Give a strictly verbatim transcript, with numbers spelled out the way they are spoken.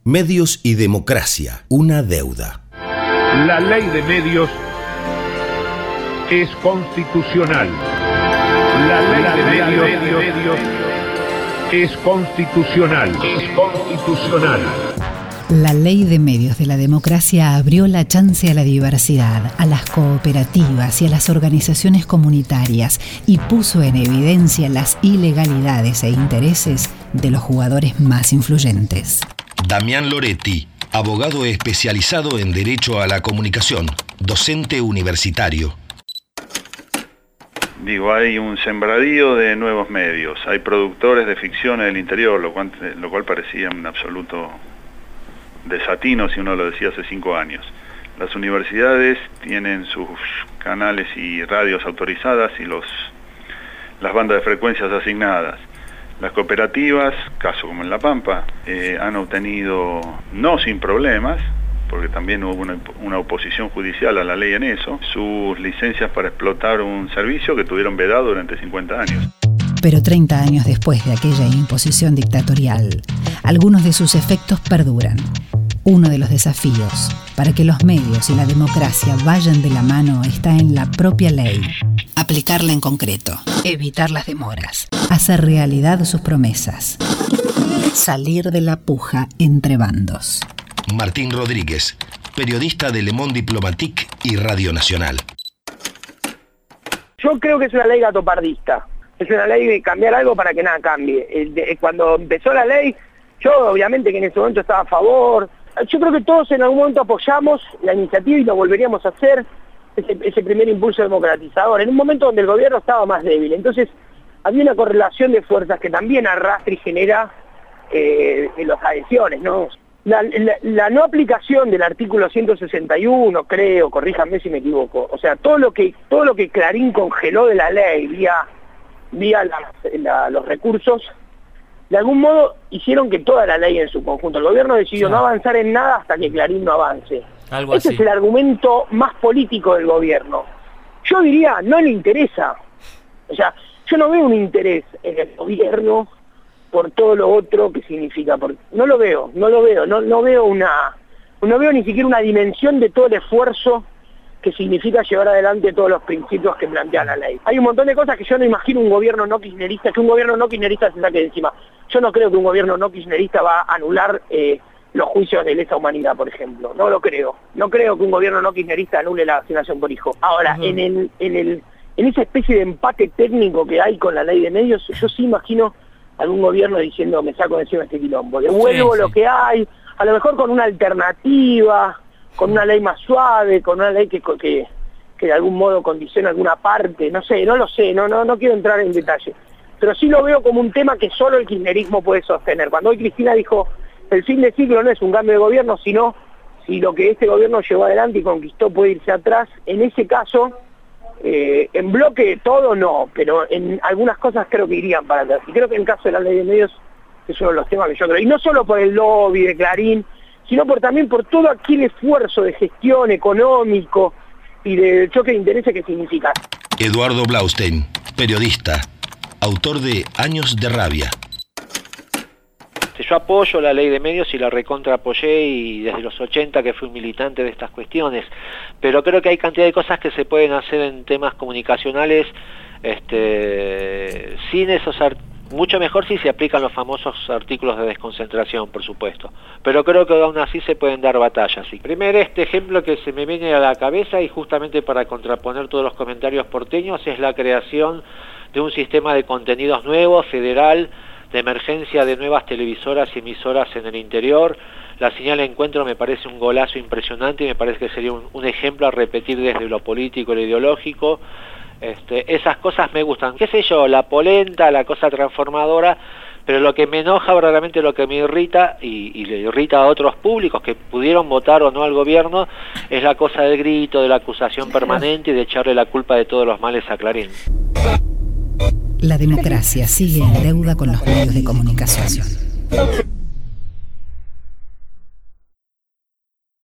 Medios y democracia, una deuda. La ley de medios es constitucional. La ley de medios es constitucional. Es constitucional. La ley de medios de la democracia abrió la chance a la diversidad, a las cooperativas y a las organizaciones comunitarias y puso en evidencia las ilegalidades e intereses de los jugadores más influyentes. Damián Loretti, abogado especializado en Derecho a la Comunicación, docente universitario. Digo, hay un sembradío de nuevos medios, hay productores de ficción en el interior, lo cual, lo cual parecía un absoluto desatino si uno lo decía hace cinco años. Las universidades tienen sus canales y radios autorizadas y los, las bandas de frecuencias asignadas. Las cooperativas, caso como en La Pampa, eh, han obtenido, no sin problemas, porque también hubo una, una oposición judicial a la ley en eso, sus licencias para explotar un servicio que tuvieron vedado durante cincuenta años. Pero treinta años después de aquella imposición dictatorial, algunos de sus efectos perduran. Uno de los desafíos para que los medios y la democracia vayan de la mano está en la propia ley. Aplicarla en concreto, evitar las demoras, hacer realidad sus promesas, salir de la puja entre bandos. Martín Rodríguez, periodista de Le Monde Diplomatique y Radio Nacional. Yo creo que es una ley gatopardista. Es una ley de cambiar algo para que nada cambie. Cuando empezó la ley, yo obviamente que en ese momento estaba a favor. Yo creo que todos en algún momento apoyamos la iniciativa y lo volveríamos a hacer, ese, ese primer impulso democratizador, en un momento donde el gobierno estaba más débil. Entonces había una correlación de fuerzas que también arrastra y genera eh, las adhesiones, ¿no? La, la, la no aplicación del artículo ciento sesenta y uno, creo, corríjanme si me equivoco, o sea, todo lo que todo lo que Clarín congeló de la ley vía, vía la, la, los recursos, de algún modo hicieron que toda la ley en su conjunto, el gobierno decidió no avanzar en nada hasta que Clarín no avance. Algo Ese así. Es el argumento más político del gobierno. Yo diría, no le interesa. O sea, yo no veo un interés en el gobierno por todo lo otro que significa. Por, no lo veo, no lo veo, no, no veo una, no veo ni siquiera una dimensión de todo el esfuerzo que significa llevar adelante todos los principios que plantea la ley. Hay un montón de cosas que yo no imagino un gobierno no kirchnerista, que un gobierno no kirchnerista se saque de encima. Yo no creo que un gobierno no kirchnerista va a anular eh, los juicios de lesa humanidad, por ejemplo. No lo creo. No creo que un gobierno no kirchnerista anule la asignación por hijo. Ahora, uh-huh. en el, en el, en esa especie de empate técnico que hay con la ley de medios, yo sí imagino algún gobierno diciendo, me saco de encima este quilombo, devuelvo sí, sí. lo que hay, a lo mejor con una alternativa, con una ley más suave, con una ley que, que, que de algún modo condiciona alguna parte, no sé, no lo sé, no, no, no quiero entrar en detalle. Pero sí lo veo como un tema que solo el kirchnerismo puede sostener. Cuando hoy Cristina dijo, el fin de ciclo no es un cambio de gobierno, sino si lo que este gobierno llevó adelante y conquistó puede irse atrás, en ese caso, eh, en bloque todo no, pero en algunas cosas creo que irían para atrás. Y creo que en el caso de la ley de medios, es uno de los temas que yo creo. Y no solo por el lobby de Clarín, sino por también por todo aquel esfuerzo de gestión económico y de choque de intereses que significa. Eduardo Blaustein, periodista, autor de Años de Rabia. Yo apoyo la ley de medios y la recontra apoyé y desde los ochenta que fui militante de estas cuestiones, pero creo que hay cantidad de cosas que se pueden hacer en temas comunicacionales este, sin esos artículos. Mucho mejor si se aplican los famosos artículos de desconcentración, por supuesto. Pero creo que aún así se pueden dar batallas. Y primero, este ejemplo que se me viene a la cabeza, y justamente para contraponer todos los comentarios porteños, es la creación de un sistema de contenidos nuevo, federal, de emergencia de nuevas televisoras y emisoras en el interior. La señal de encuentro me parece un golazo impresionante y me parece que sería un, un ejemplo a repetir desde lo político y lo ideológico. Este, esas cosas me gustan, qué sé yo, la polenta, la cosa transformadora, pero lo que me enoja verdaderamente, lo que me irrita y, y le irrita a otros públicos que pudieron votar o no al gobierno, es la cosa del grito, de la acusación permanente y de echarle la culpa de todos los males a Clarín. La democracia sigue en deuda con los medios de comunicación.